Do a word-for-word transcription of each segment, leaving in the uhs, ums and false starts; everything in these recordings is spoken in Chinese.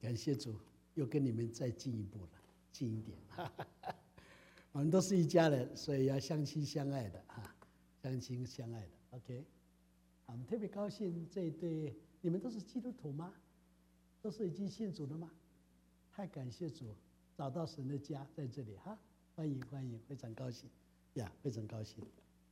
感谢主，又跟你们再进一步了，近一点。我们都是一家人，所以要相亲相爱的哈，相亲相爱的。OK， 我们特别高兴这一对，你们都是基督徒吗？都是已经信主了吗？太感谢主，找到神的家在这里哈，欢迎欢迎，非常高兴呀，非常高兴。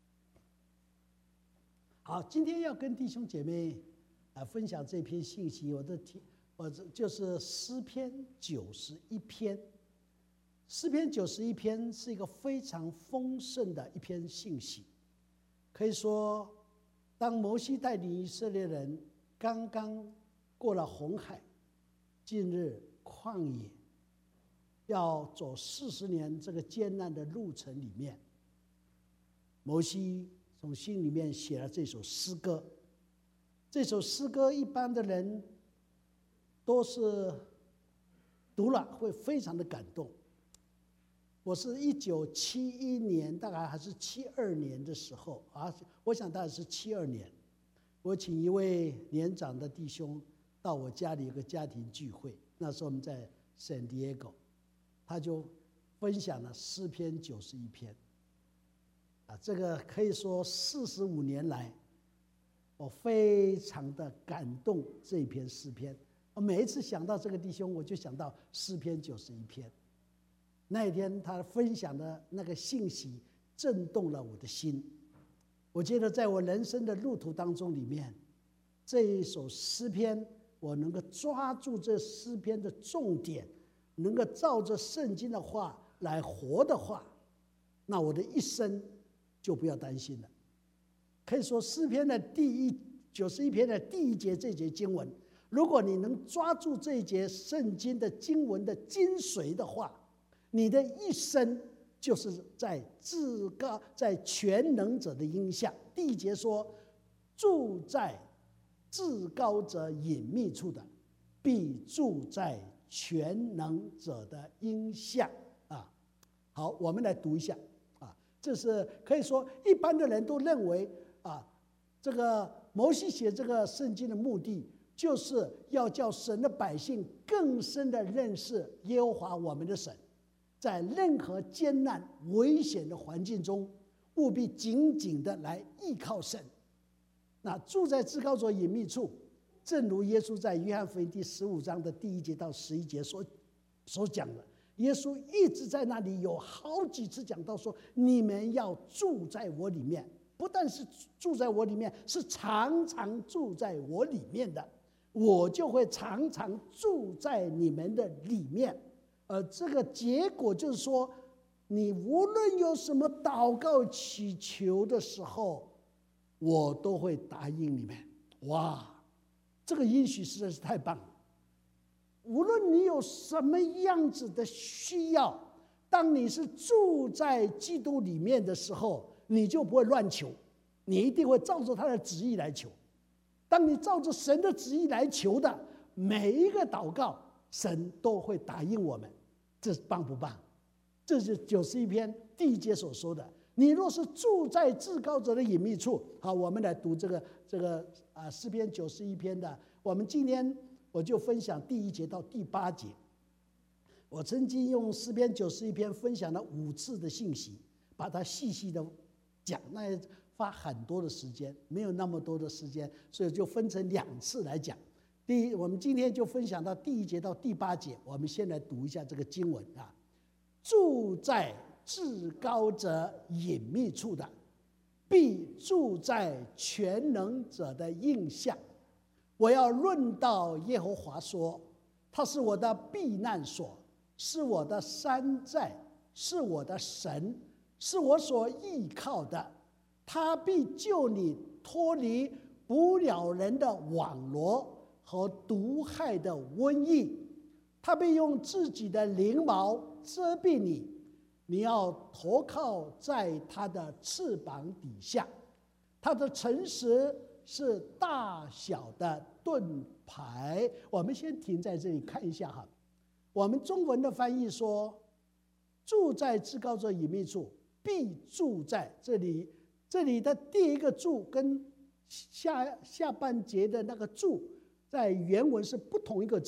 好，今天要跟弟兄姐妹啊分享这篇信息，我的题，我就是诗篇九十一篇。诗篇九十一篇是一个非常丰盛的一篇信息，可以说，当摩西带领以色列人刚刚过了红海，进入旷野，要走四十年这个艰难的路程里面，摩西从心里面写了这首诗歌。这首诗歌一般的人都是读了会非常的感动。我是一九七一年，大概还是七二年的时候啊，我想大概是七二年，我请一位年长的弟兄到我家里有个家庭聚会，那时候我们在 San Diego， 他就分享了诗篇九十一篇，啊，这个可以说四十五年来，我非常的感动这一篇诗篇。我每一次想到这个弟兄，我就想到诗篇九十一篇。那一天他分享的那个信息震动了我的心。我觉得在我人生的路途当中里面，这一首诗篇我能够抓住这诗篇的重点，能够照着圣经的话来活的话，那我的一生就不要担心了。可以说诗篇的第一九十一篇的第一节这节经文，如果你能抓住这一节圣经的经文的精髓的话，你的一生就是在至高、在全能者的荫下。第一节说：“住在至高者隐秘处的，必住在全能者的荫下。”啊，好，我们来读一下啊。这是可以说，一般的人都认为啊，这个摩西写这个圣经的目的，就是要叫神的百姓更深的认识耶和华我们的神。在任何艰难危险的环境中，务必紧紧的来依靠神。那住在至高者隐秘处，正如耶稣在约翰福音第十五章的第一节到十一节所所讲的，耶稣一直在那里有好几次讲到说，你们要住在我里面，不但是住在我里面，是常常住在我里面的，我就会常常住在你们的里面。而这个结果就是说，你无论有什么祷告祈求的时候，我都会答应你们。哇，这个应许实在是太棒了！无论你有什么样子的需要，当你是住在基督里面的时候，你就不会乱求，你一定会照着他的旨意来求。当你照着神的旨意来求的每一个祷告，神都会答应我们。这棒不棒？这是九十一篇第一节所说的。你若是住在至高者的隐秘处，好，我们来读这个这个啊诗篇九十一篇的。我们今天我就分享第一节到第八节。我曾经用诗篇九十一篇分享了五次的信息，把它细细的讲，那花很多的时间，没有那么多的时间，所以就分成两次来讲。第一，我们今天就分享到第一节到第八节，我们先来读一下这个经文啊。住在至高者隐秘处的，必住在全能者的荫下。我要论到耶和华说，他是我的避难所，是我的山寨，是我的神，是我所依靠的。他必救你脱离捕鸟人的网罗和毒害的瘟疫，他必用自己的翎毛遮蔽你，你要投靠在他的翅膀底下。他的诚实是大小的盾牌。我们先停在这里看一下哈。我们中文的翻译说，住在至高者隐秘处，必住在这里。这里的第一个住跟下下半节的那个住，在原文是不同一个字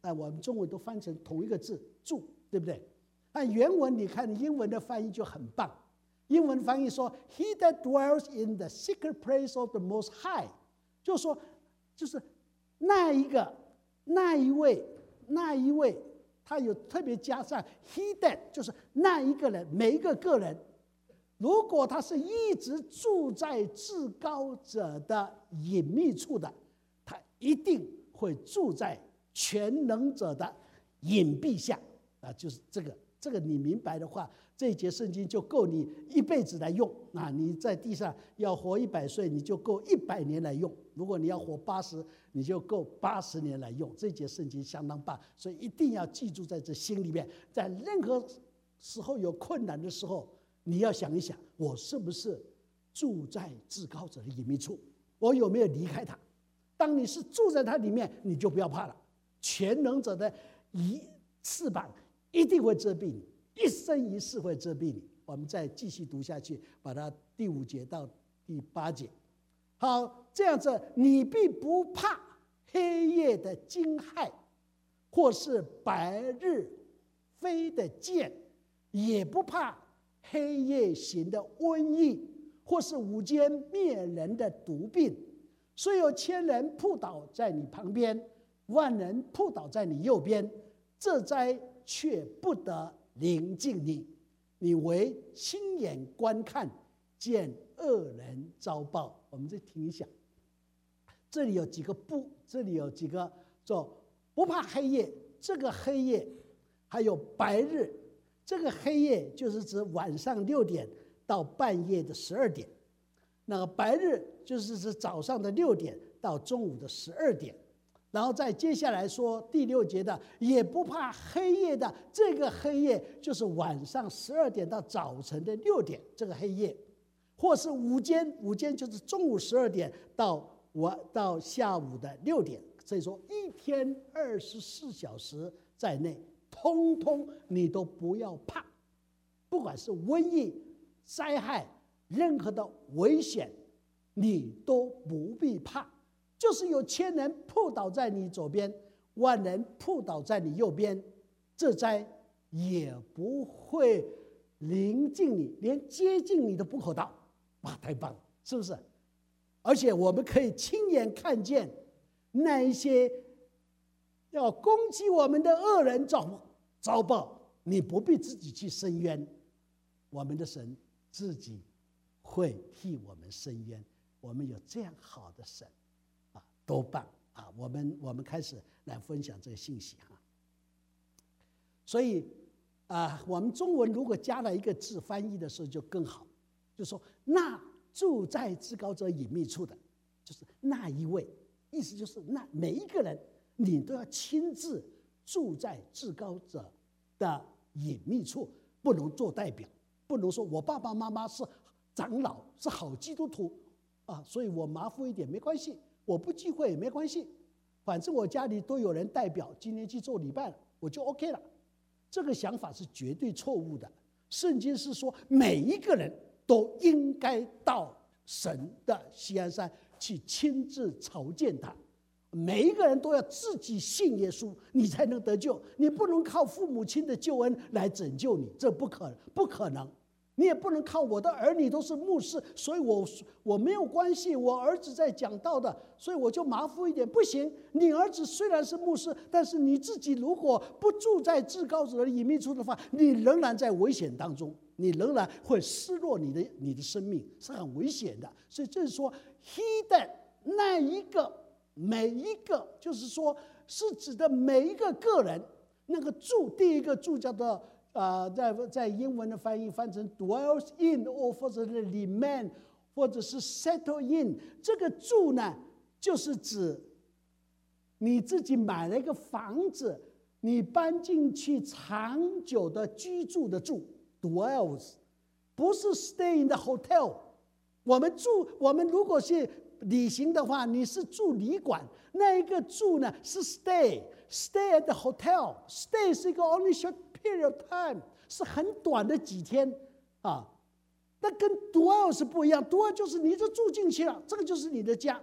但我们中文都翻成同一个字住，对不对？按原文你看英文的翻译就很棒，英文翻译说 He that dwells in the secret place of the Most High， 就说就是那一个那一位那一位，他有特别加上 He that， 就是那一个人，每一个个人，如果他是一直住在至高者的隐秘处的，他一定会住在全能者的隐蔽下啊，就是这个。这个你明白的话，这一节圣经就够你一辈子来用啊！你在地上要活一百岁，你就够一百年来用；如果你要活八十，你就够八十年来用。这一节圣经相当棒，所以一定要记住在这心里面。在任何时候有困难的时候，你要想一想：我是不是住在至高者的隐秘处？我有没有离开他？当你是住在他里面，你就不要怕了。全能者的一翅膀一定会遮蔽你，一生一世会遮蔽你。我们再继续读下去，把它第五节到第八节。好，这样子，你必不怕黑夜的惊骇，或是白日飞的箭，也不怕黑夜行的瘟疫，或是午间灭人的毒病。虽有千人扑倒在你旁边，万人扑倒在你右边，这灾却不得临近你，你唯亲眼观看，见恶人遭报。我们再听一下，这里有几个不，这里有几个说不怕黑夜，这个黑夜还有白日，这个黑夜就是指晚上六点到半夜的十二点，那个白日就是指早上的六点到中午的十二点。然后再接下来说第六节的，也不怕黑夜的，这个黑夜就是晚上十二点到早晨的六点，这个黑夜，或是午间，午间就是中午十二点到晚到下午的六点。所以说一天二十四小时在内，通通你都不要怕，不管是瘟疫、灾害，任何的危险，你都不必怕。就是有千人扑倒在你左边，万人扑倒在你右边，这灾也不会临近你，连接近你都不可到。哇，太棒了，是不是？而且我们可以亲眼看见那一些要攻击我们的恶人遭遭报，你不必自己去伸冤，我们的神自己会替我们伸冤。我们有这样好的神。多棒啊！我们我们开始来分享这个信息哈。所以啊，我们中文如果加了一个字翻译的时候就更好，就说那住在至高者隐秘处的，就是那一位，意思就是那每一个人你都要亲自住在至高者的隐秘处，不能做代表，不能说我爸爸妈妈是长老是好基督徒啊，所以我麻烦一点没关系。我不聚会也没关系，反正我家里都有人代表，今天去做礼拜了，我就 OK 了。这个想法是绝对错误的。圣经是说，每一个人都应该到神的锡安山去亲自朝见他。每一个人都要自己信耶稣，你才能得救。你不能靠父母亲的救恩来拯救你，这不可不可能。你也不能靠我的儿女都是牧师，所以我我没有关系，我儿子在讲道的，所以我就麻烦一点。不行，你儿子虽然是牧师，但是你自己如果不住在至高者的隐秘处的话，你仍然在危险当中，你仍然会失落你的你的生命，是很危险的。所以这是说 ，he that 那一个每一个，就是说是指的每一个个人，那个住第一个住叫做。呃，在在英文的翻译翻成 dwells in， 或者是 remain， 或者是 settle in。这个住呢，就是指你自己买了一个房子，你搬进去长久的居住的住 dwells， 不是 stay in the hotel。我们住，我们如果是旅行的话，你是住旅馆，那一个住呢是 stay，stay at the hotel。stay 是一个 only short period of time， 是很短的几天啊。那跟 dwell 是不一样 ，dwell 就是你就住进去了，这个就是你的家。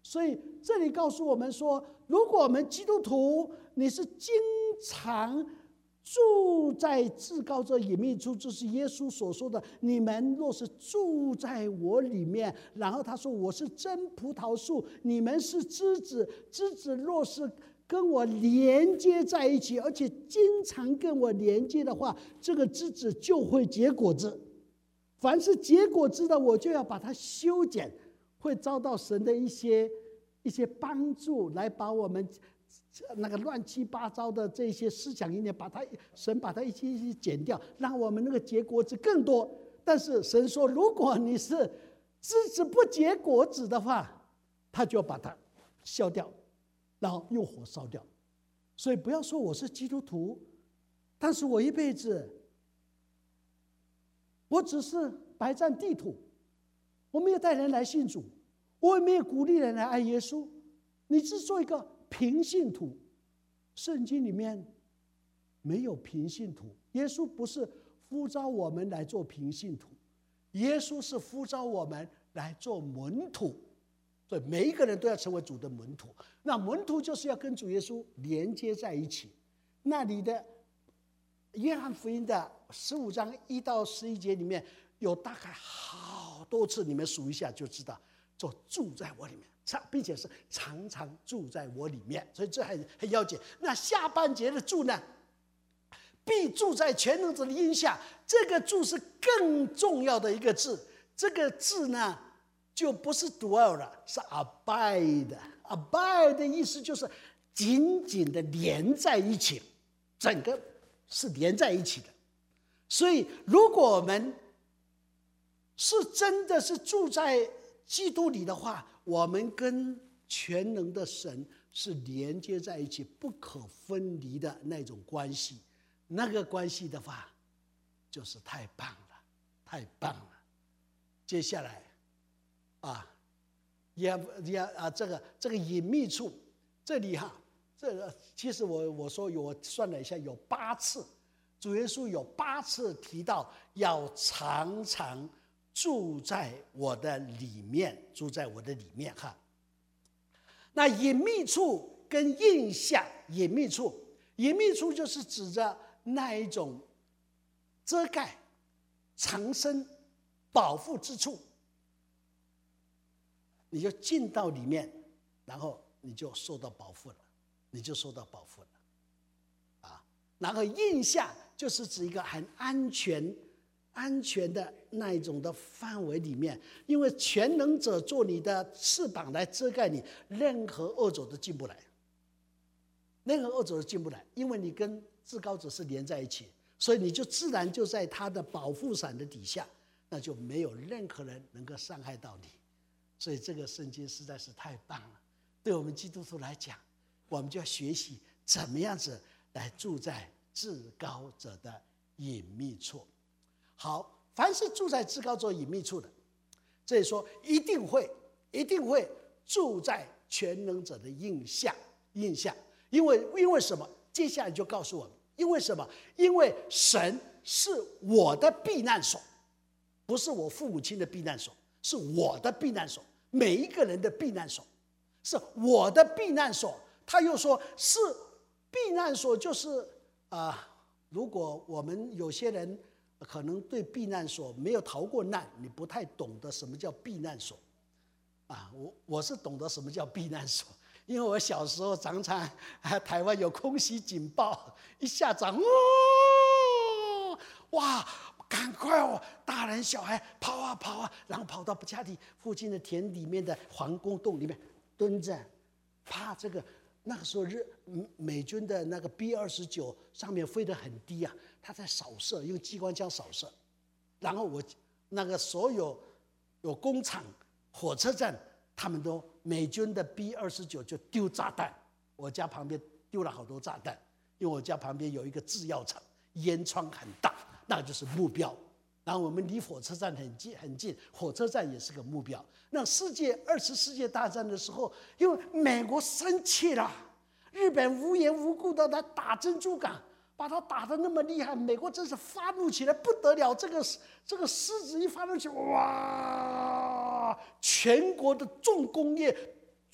所以这里告诉我们说，如果我们基督徒你是经常住在至高者隐秘处，就是耶稣所说的，你们若是住在我里面，然后他说我是真葡萄树，你们是枝子，枝子若是跟我连接在一起，而且经常跟我连接的话，这个枝子就会结果子。凡是结果子的，我就要把它修剪，会遭到神的一些一些帮助，来把我们那个乱七八糟的这些思想意念，把它神把它一些一些剪掉，让我们那个结果子更多。但是神说，如果你是枝子不结果子的话，他就把它削掉，然后用火烧掉。所以不要说我是基督徒，但是我一辈子我只是白占地土，我没有带人来信主，我也没有鼓励人来爱耶稣。你只做一个平信徒，圣经里面没有平信徒。耶稣不是呼召我们来做平信徒，耶稣是呼召我们来做门徒。所以每一个人都要成为主的门徒。那门徒就是要跟主耶稣连接在一起。那里的约翰福音的十五章一到十一节里面有大概好多次，你们数一下就知道，就住在我里面，并且是常常住在我里面，所以这很很要紧。那下半节的住呢，必住在全能者的荫下，这个住是更重要的一个字。这个字呢，就不是 dwell 了，是 abide。abide 的意思就是紧紧的连在一起，整个是连在一起的。所以如果我们是真的是住在基督里的话，我们跟全能的神是连接在一起，不可分离的那种关系。那个关系的话，就是太棒了，太棒了。接下来啊，也也啊，这个这个隐秘处，这里哈，这个其实我我说有，我算了一下，有八次，主耶稣有八次提到要常常住在我的里面，住在我的里面哈。那隐秘处跟印象，隐秘处，隐秘处就是指着那一种遮盖、藏身、保护之处。你就进到里面，然后你就受到保护了，你就受到保护了，啊，然后印象就是指一个很安全、安全的那一种的范围里面，因为全能者做你的翅膀来遮盖你，任何恶者都进不来，任何恶者都进不来，因为你跟至高者是连在一起，所以你就自然就在他的保护伞的底下，那就没有任何人能够伤害到你。所以这个圣经实在是太棒了，对我们基督徒来讲，我们就要学习怎么样子来住在至高者的隐秘处。好，凡是住在至高者隐秘处的，这里说一定会一定会住在全能者的印象印象，因为因为什么？接下来就告诉我们，因为什么？因为神是我的避难所，不是我父母亲的避难所，是我的避难所，每一个人的避难所，是我的避难所。他又说是避难所，就是啊、呃，如果我们有些人可能对避难所没有逃过难，你不太懂得什么叫避难所啊。我我是懂得什么叫避难所，因为我小时候常常、啊、台湾有空袭警报，一下涨，哦，哇！赶快哦！大人小孩跑啊跑啊，然后跑到家里附近的田里面的皇宫洞里面蹲着，怕这个那个时候日美军的那个 B 二十九上面飞得很低啊，他在扫射，用机关枪扫射。然后我那个所有有工厂、火车站，他们都美军的 B 二十九就丢炸弹，我家旁边丢了好多炸弹，因为我家旁边有一个制药厂，烟囱很大。那就是目标，然后我们离火车站很近很近，火车站也是个目标。那世界二次世界大战的时候，因为美国生气了，日本无缘无故的来打珍珠港，把它打得那么厉害，美国真是发怒起来不得了。这个这个狮子一发怒起来，哇，全国的重工业、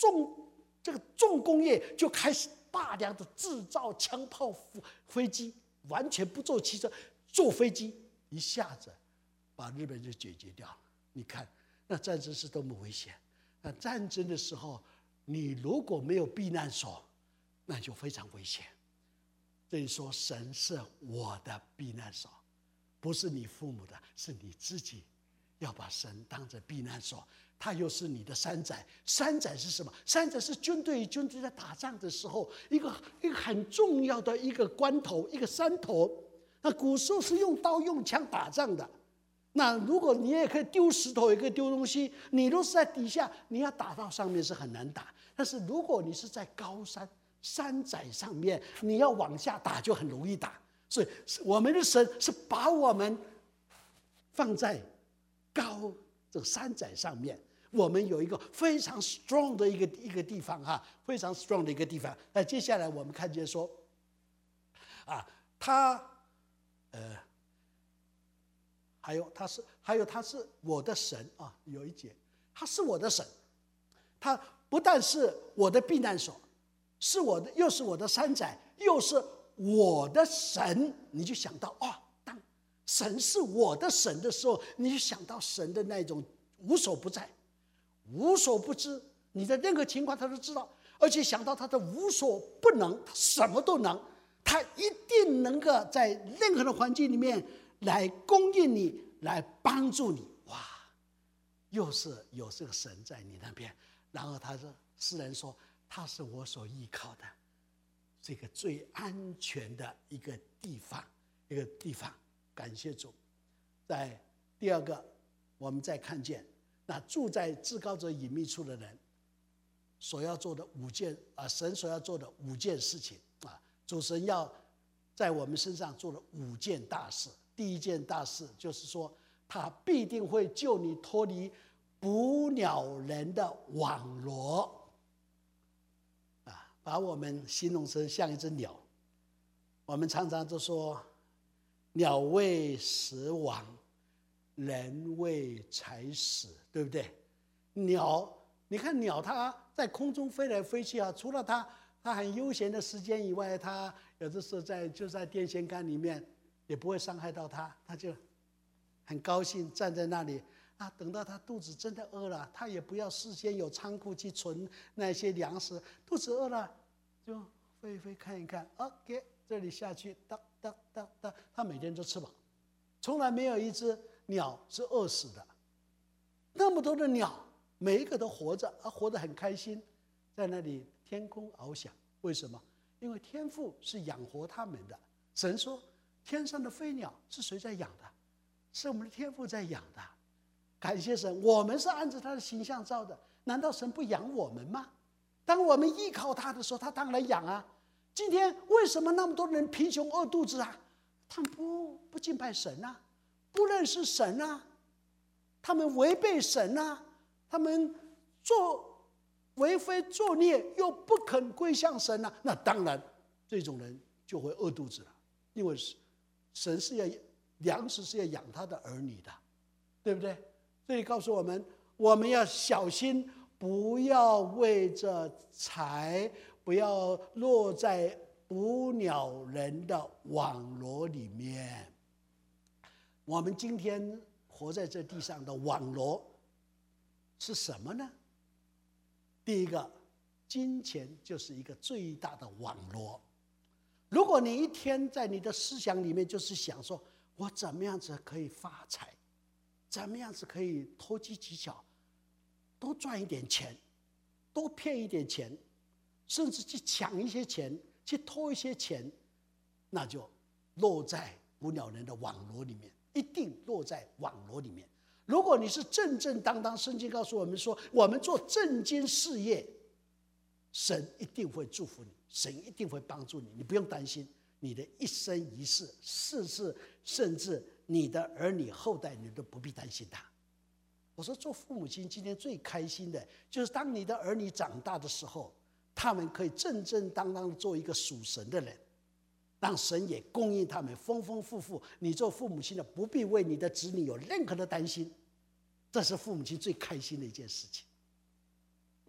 重这个重工业就开始大量的制造枪炮、飞机，完全不坐汽车，坐飞机，一下子把日本就解决掉了。你看，那战争是多么危险！那战争的时候，你如果没有避难所，那就非常危险。所以说，神是我的避难所，不是你父母的，是你自己要把神当成避难所。他又是你的山寨，山寨是什么？山寨是军队与军队在打仗的时候，一个一个很重要的一个关头，一个山头。那古时候是用刀用枪打仗的。那如果你也可以丢石头，也可以丢东西，你都是在底下，你要打到上面是很难打。但是如果你是在高山山寨上面，你要往下打就很容易打。所以我们的神是把我们放在高这个山寨上面，我们有一个非常 strong 的一个一个地方哈，非常 strong 的一个地方。那接下来我们看见说，啊，他呃。还有他是，还有他是我的神啊！有一节，他是我的神，他不但是我的避难所，是我的，又是我的山寨，又是我的神。你就想到哦，当神是我的神的时候，你就想到神的那种无所不在、无所不知，你的任何情况他都知道，而且想到他的无所不能，他什么都能，他一定能够在任何的环境里面来供应你，来帮助你。哇，又是有这个神在你那边。然后他说，诗人说，他是我所依靠的这个最安全的一个地方，一个地方。感谢主。在第二个，我们再看见那住在至高者隐秘处的人所要做的五件啊，神所要做的五件事情啊，主神要在我们身上做的五件大事。第一件大事就是说，他必定会救你脱离捕鸟人的网罗，啊，把我们形容成像一只鸟。我们常常都说，鸟为食亡，人为财死，对不对？鸟，你看鸟，它在空中飞来飞去啊，除了它它很悠闲的时间以外，它有的时候在就在电线杆里面。也不会伤害到他，他就很高兴站在那里啊。等到他肚子真的饿了，他也不要事先有仓库去存那些粮食，肚子饿了就飞一飞看一看 ，OK， 这里下去，哒哒哒哒，他每天都吃饱，从来没有一只鸟是饿死的。那么多的鸟，每一个都活着，啊，活得很开心，在那里天空翱翔。为什么？因为天父是养活他们的。神说，天上的飞鸟是谁在养的？是我们的天父在养的。感谢神，我们是按照他的形象造的，难道神不养我们吗？当我们依靠他的时候，他当然养啊。今天为什么那么多人贫穷饿肚子啊？他们不不敬拜神啊，不认识神啊，他们违背神啊，他们做为非作孽，又不肯归向神啊，那当然这种人就会饿肚子了，因为神是要粮食是要养他的儿女的，对不对？所以告诉我们，我们要小心，不要为着财，不要落在捕鸟人的网罗里面。我们今天活在这地上的网罗是什么呢？第一个，金钱就是一个最大的网罗。如果你一天在你的思想里面就是想说，我怎么样子可以发财，怎么样子可以投机取巧，多赚一点钱，多骗一点钱，甚至去抢一些钱，去偷一些钱，那就落在捕鸟人的网罗里面，一定落在网罗里面。如果你是正正当当，圣经告诉我们说，我们做正经事业，神一定会祝福你，神一定会帮助你，你不用担心，你的一生一世，世世甚至你的儿女后代，你都不必担心他。我说，做父母亲今天最开心的，就是当你的儿女长大的时候，他们可以正正当当的做一个属神的人，让神也供应他们丰丰富富。你做父母亲的，不必为你的子女有任何的担心，这是父母亲最开心的一件事情。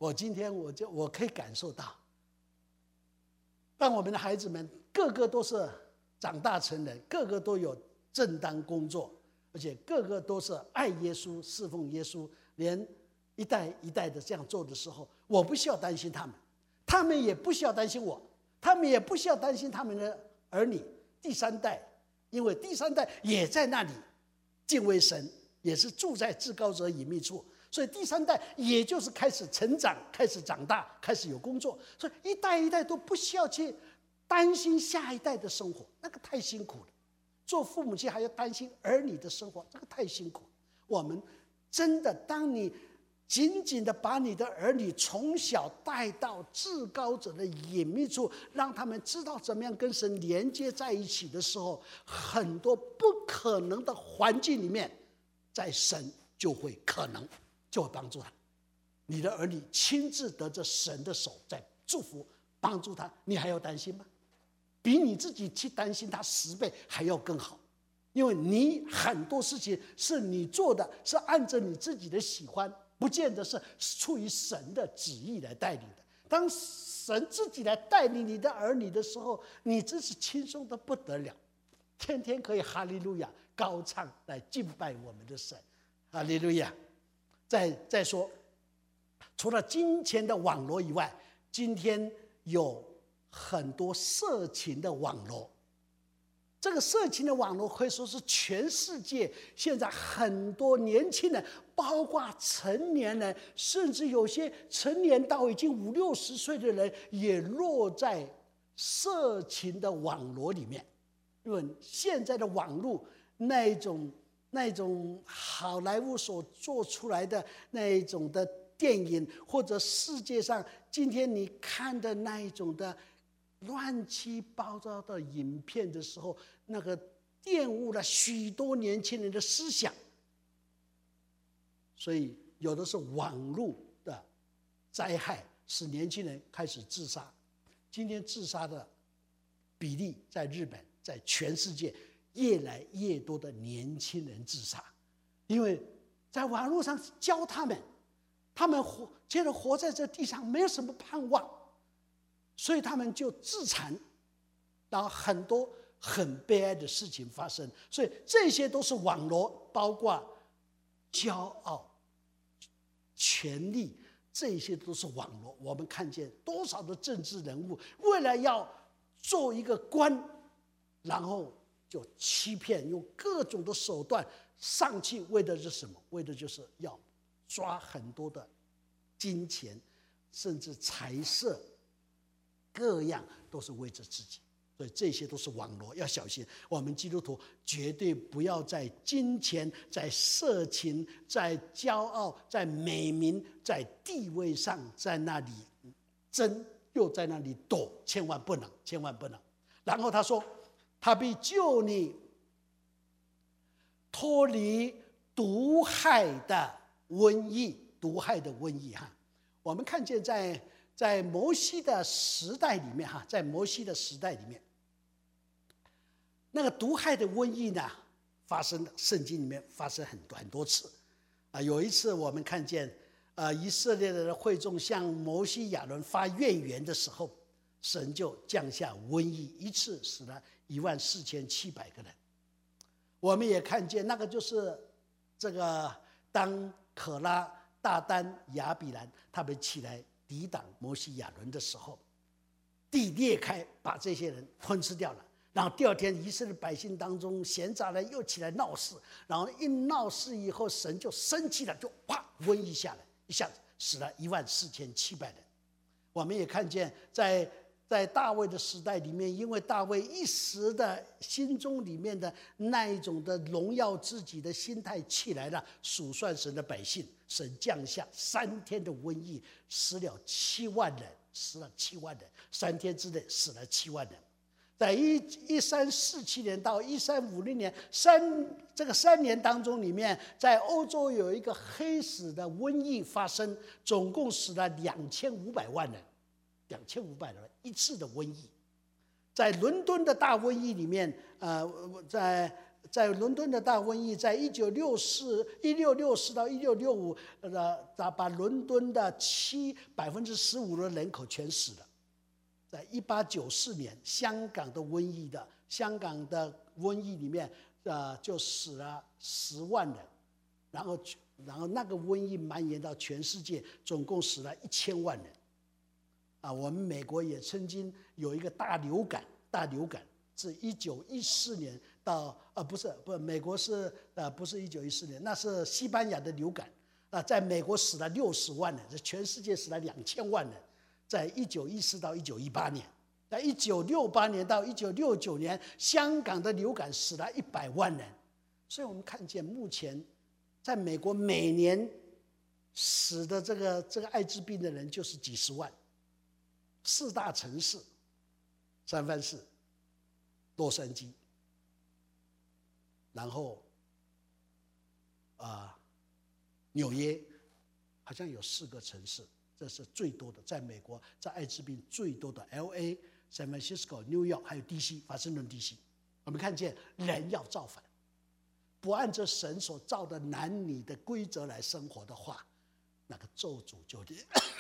我今天我就我可以感受到，当我们的孩子们个个都是长大成人，个个都有正当工作，而且个个都是爱耶稣、侍奉耶稣，连一代一代的这样做的时候，我不需要担心他们，他们也不需要担心我，他们也不需要担心他们的儿女第三代，因为第三代也在那里敬畏神，也是住在至高者隐秘处，所以第三代也就是开始成长，开始长大，开始有工作，所以一代一代都不需要去担心下一代的生活，那个太辛苦了。做父母亲还要担心儿女的生活，这个太辛苦。我们真的，当你紧紧的把你的儿女从小带到至高者的隐秘处，让他们知道怎么样跟神连接在一起的时候，很多不可能的环境里面，在神就会可能就会帮助他。你的儿女亲自得着神的手在祝福帮助他，你还要担心吗？比你自己去担心他十倍还要更好，因为你很多事情是你做的，是按着你自己的喜欢，不见得是出于神的旨意来带领的。当神自己来带领你的儿女的时候，你真是轻松的不得了，天天可以哈利路亚高唱来敬拜我们的神，哈利路亚。再再说，除了金钱的网罗以外，今天有很多色情的网罗。这个色情的网络可以说是全世界现在很多年轻人，包括成年人，甚至有些成年到已经五六十岁的人，也落在色情的网络里面。因为现在的网络那一种那一种好莱坞所做出来的那一种的电影，或者世界上今天你看的那一种的乱七八糟的影片的时候，那个玷污了许多年轻人的思想，所以有的是网络的灾害，使年轻人开始自杀。今天自杀的比例在日本，在全世界越来越多的年轻人自杀，因为在网络上教他们，他们活觉得活在这地上没有什么盼望，所以他们就自残，然后很多很悲哀的事情发生。所以这些都是网罗，包括骄傲、权力，这些都是网罗。我们看见多少的政治人物为了要做一个官，然后就欺骗，用各种的手段上去，为的是什么？为的就是要抓很多的金钱，甚至财色，各样都是为着自己。所以这些都是网罗，要小心。我们基督徒绝对不要在金钱、在色情、在骄傲、在美名、在地位上在那里争，又在那里躲，千万不能，千万不能。然后他说，他必救你脱离毒害的瘟疫，毒害的瘟疫哈。我们看见在在摩西的时代里面哈，在摩西的时代里面，那个毒害的瘟疫呢，发生圣经里面发生很多很多次啊。有一次我们看见，呃，以色列的会众向摩西亚伦发怨言的时候，神就降下瘟疫，一次死了一万四千七百个人。我们也看见那个就是这个当可拉、大丹、亚比兰他们起来抵挡摩西亚伦的时候，地裂开，把这些人吞吃掉了。然后第二天，以色列百姓当中闲杂人又起来闹事，然后一闹事以后，神就生气了，就啪瘟疫下来，一下子死了一万四千七百人。我们也看见在在大卫的时代里面，因为大卫一时的心中里面的那一种的荣耀自己的心态起来了，数算神的百姓，神降下三天的瘟疫，死了七万人，死了七万人，三天之内死了七万人。在一一三四七年到一三五零年三这个三年当中里面，在欧洲有一个黑死的瘟疫发生，总共死了两千五百万人，两千五百人一次的瘟疫。在伦敦的大瘟疫里面，呃，在在伦敦的大瘟疫，在一九六四一六六四到一六六五，呃，把伦敦的七百分之十五的人口全死了。在一八九四年，香港的瘟疫的香港的瘟疫里面，呃，就死了十万人，然后然后那个瘟疫蔓延到全世界，总共死了一千万人。啊，我们美国也曾经有一个大流感，大流感是一九一四年。到呃不是不，美国是呃不是一九一四年，那是西班牙的流感啊，在美国死了六十万人，在全世界死了两千万人，在一九一四到一九一八年，在一九六八年到一九六九年，香港的流感死了一百万人，所以我们看见目前在美国每年死的这个这个艾滋病的人就是几十万，四大城市，三藩市、洛杉矶。然后，啊、呃，纽约好像有四个城市，这是最多的，在美国，在艾滋病最多的 L A、San Francisco、New York 还有 D C 华盛顿 D C。我们看见人要造反，不按照神所造的男女的规则来生活的话，那个咒诅就临，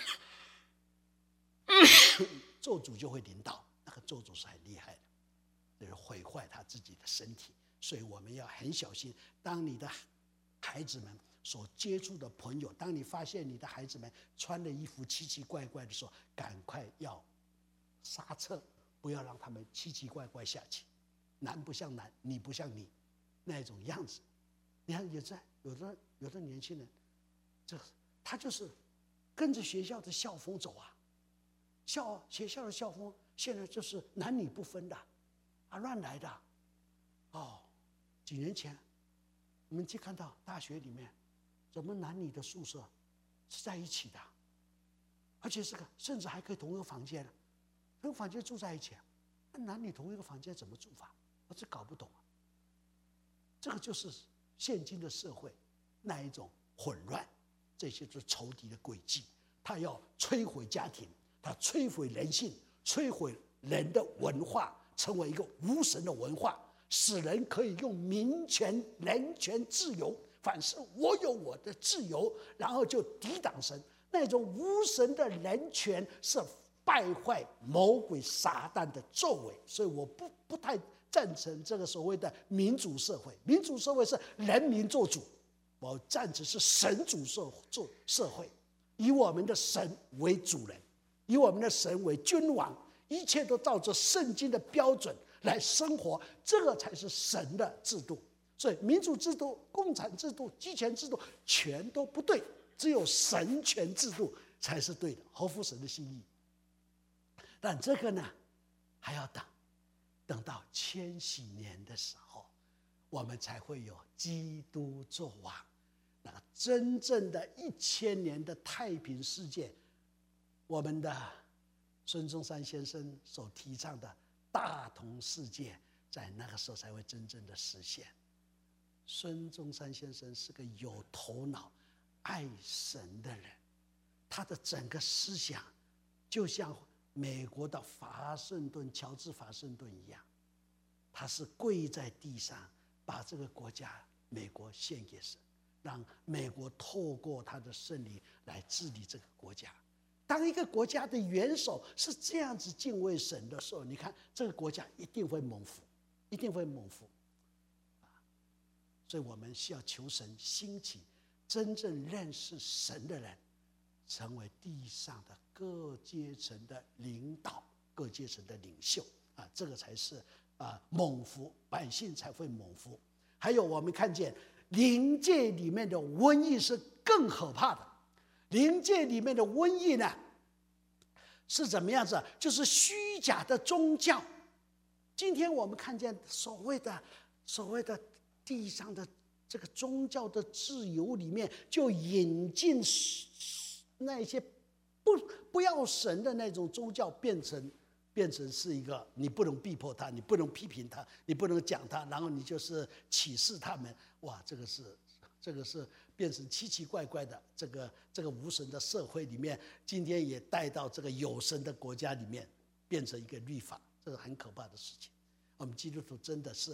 咒诅就会临到，那个咒诅是很厉害的，就是毁坏他自己的身体。所以我们要很小心，当你的孩子们所接触的朋友，当你发现你的孩子们穿的衣服奇奇怪怪的时候，赶快要刹车，不要让他们奇奇怪怪下去。男不像男，女不像女，那种样子。你看，有在有的有的年轻人，这他就是跟着学校的校风走啊，校学校的校风现在就是男女不分的，啊，乱来的，哦。几年前，我们去看到大学里面，怎么男女的宿舍是在一起的，而且这个甚至还可以同一个房间，同一个房间住在一起，那男女同一个房间怎么住法？我这搞不懂啊。这个就是现今的社会那一种混乱，这些就是仇敌的诡计，他要摧毁家庭，他摧毁人性，摧毁人的文化，成为一个无神的文化。使人可以用民权、人权、自由，凡是我有我的自由，然后就抵挡神。那种无神的人权是败坏魔鬼撒旦的作为，所以我不不太赞成这个所谓的民主社会。民主社会是人民做主，我赞成是神主社做社会，以我们的神为主人，以我们的神为君王，一切都照着圣经的标准来生活，这个才是神的制度。所以民主制度、共产制度、集权制度全都不对，只有神权制度才是对的，合乎神的心意。但这个呢，还要等，等到千禧年的时候，我们才会有基督作王，那个真正的一千年的太平世界，我们的孙中山先生所提倡的大同世界，在那个时候才会真正的实现。孙中山先生是个有头脑、爱神的人，他的整个思想就像美国的华盛顿、乔治华盛顿一样，他是跪在地上，把这个国家美国献给神，让美国透过他的圣灵来治理这个国家。当一个国家的元首是这样子敬畏神的时候，你看这个国家一定会蒙福，一定会蒙福。所以我们需要求神兴起真正认识神的人，成为地上的各阶层的领导、各阶层的领袖啊，这个才是啊蒙福，百姓才会蒙福。还有我们看见灵界里面的瘟疫是更可怕的。灵界里面的瘟疫呢，是怎么样子？就是虚假的宗教。今天我们看见所谓的所谓的地上的这个宗教的自由里面，就引进那些不不要神的那种宗教，变成变成是一个你不能逼迫他，你不能批评他，你不能讲他，然后你就是歧视他们。哇，这个是这个是。变成奇奇怪怪的这个这个无神的社会里面，今天也带到这个有神的国家里面，变成一个律法，这是很可怕的事情。我们基督徒真的是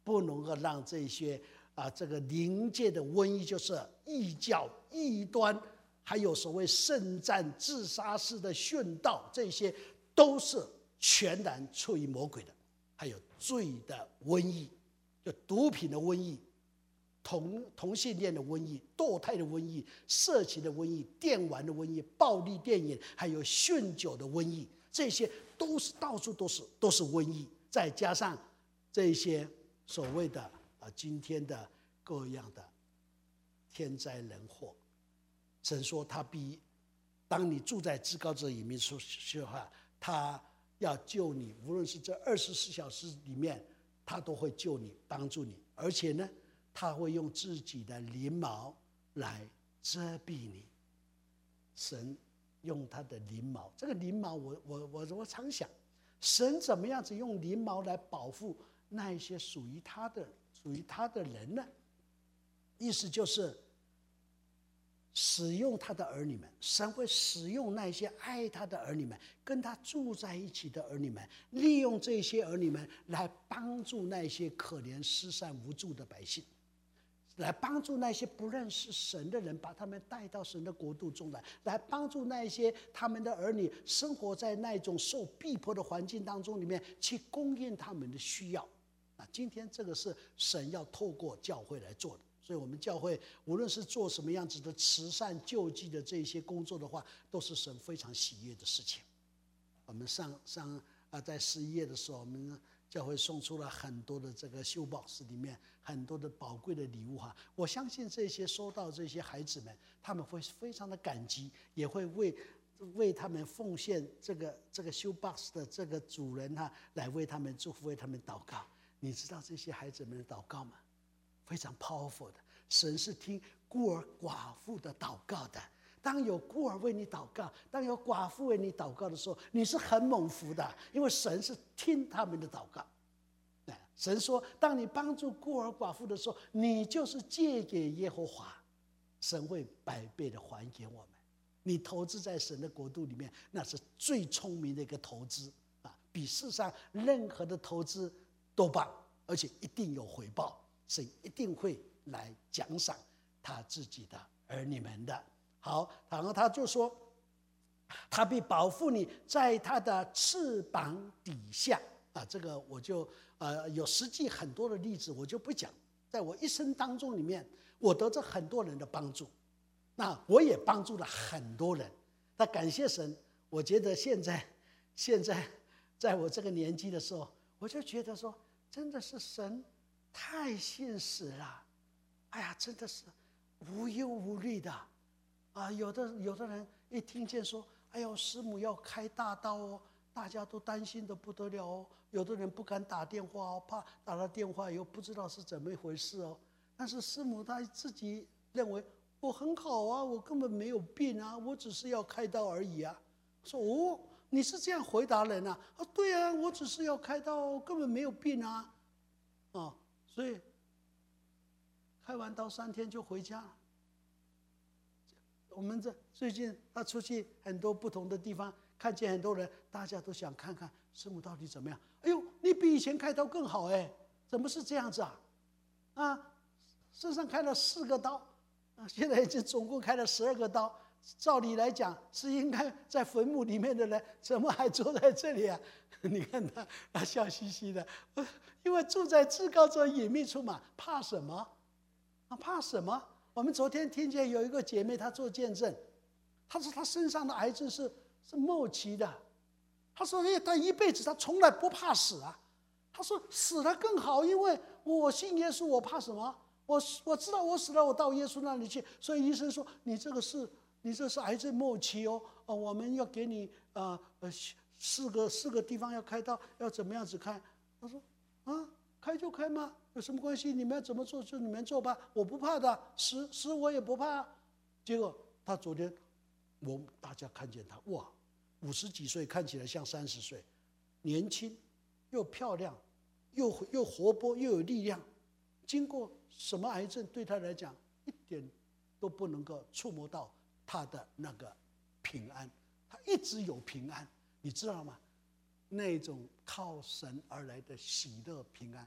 不能够让这些啊这个灵界的瘟疫，就是异教、异端，还有所谓圣战、自杀式的殉道，这些都是全然出于魔鬼的。还有罪的瘟疫，就毒品的瘟疫。同同性恋的瘟疫、堕胎的瘟疫、色情的瘟疫、电玩的瘟疫、暴力电影，还有酗酒的瘟疫，这些都是到处都是都是瘟疫。再加上这些所谓的啊今天的各样的天灾人祸，神说他必，当你住在至高者隐秘处的话，他要救你，无论是这二十四小时里面，他都会救你、帮助你，而且呢。他会用自己的翎毛来遮蔽你。神用他的翎毛，这个翎毛我，我我我常想，神怎么样子用翎毛来保护那一些属于他的、属于他的人呢？意思就是使用他的儿女们，神会使用那些爱他的儿女们，跟他住在一起的儿女们，利用这些儿女们来帮助那些可怜失散无助的百姓。来帮助那些不认识神的人，把他们带到神的国度中来；来帮助那些他们的儿女生活在那种受逼迫的环境当中里面，去供应他们的需要。那今天这个是神要透过教会来做的，所以我们教会无论是做什么样子的慈善救济的这些工作的话，都是神非常喜悦的事情。我们上上啊，在十一月的时候，我们教会送出了很多的这个修box里面很多的宝贵的礼物哈，我相信这些收到这些孩子们，他们会非常的感激，也会为为他们奉献这个这个修box的这个主人哈，来为他们祝福，为他们祷告。你知道这些孩子们的祷告吗？非常 powerful 的，神是听孤儿寡妇的祷告的。当有孤儿为你祷告，当有寡妇为你祷告的时候，你是很蒙福的，因为神是听他们的祷告。神说，当你帮助孤儿寡妇的时候，你就是借给耶和华，神会百倍的还给我们。你投资在神的国度里面，那是最聪明的一个投资啊，比世上任何的投资都棒，而且一定有回报，神一定会来奖赏他自己的儿女们的。好，然后他就说，他必保护你在他的翅膀底下啊，这个我就呃有实际很多的例子，我就不讲。在我一生当中里面，我得着很多人的帮助，那我也帮助了很多人。那感谢神，我觉得现在现在在我这个年纪的时候，我就觉得说，真的是神太现实了。哎呀，真的是无忧无虑的。啊，有的有的人一听见说，哎呦，师母要开大刀哦，大家都担心的不得了哦。有的人不敢打电话哦，怕打了电话以后不知道是怎么一回事哦。但是师母她自己认为我很好啊，我根本没有病啊，我只是要开刀而已啊。说哦，你是这样回答人啊？啊，对啊，我只是要开刀，根本没有病啊。啊，所以开完刀三天就回家了。我们这最近他出去很多不同的地方，看见很多人，大家都想看看师母到底怎么样。哎呦，你比以前开刀更好哎，怎么是这样子啊？啊，身上开了四个刀，啊，现在已经总共开了十二个刀。照理来讲是应该在坟墓里面的人，怎么还坐在这里啊？你看他，他笑嘻嘻的，因为住在至高者隐秘处嘛，怕什么？啊，怕什么？我们昨天听见有一个姐妹，她做见证，她说她身上的癌症是是末期的，她说哎，她一辈子她从来不怕死啊，她说死了更好，因为我信耶稣，我怕什么？我我知道我死了，我到耶稣那里去，所以医生说你这个是你这是癌症末期哦，哦，我们要给你呃呃四个四个地方要开刀，要怎么样子开？她说啊。开就开吗？有什么关系？你们要怎么做就你们做吧，我不怕的，死死我也不怕。结果他昨天，我大家看见他，哇，五十几岁看起来像三十岁，年轻又漂亮，又又活泼又有力量。经过什么癌症对他来讲一点都不能够触摸到他的那个平安，他一直有平安，你知道吗？那种靠神而来的喜乐平安，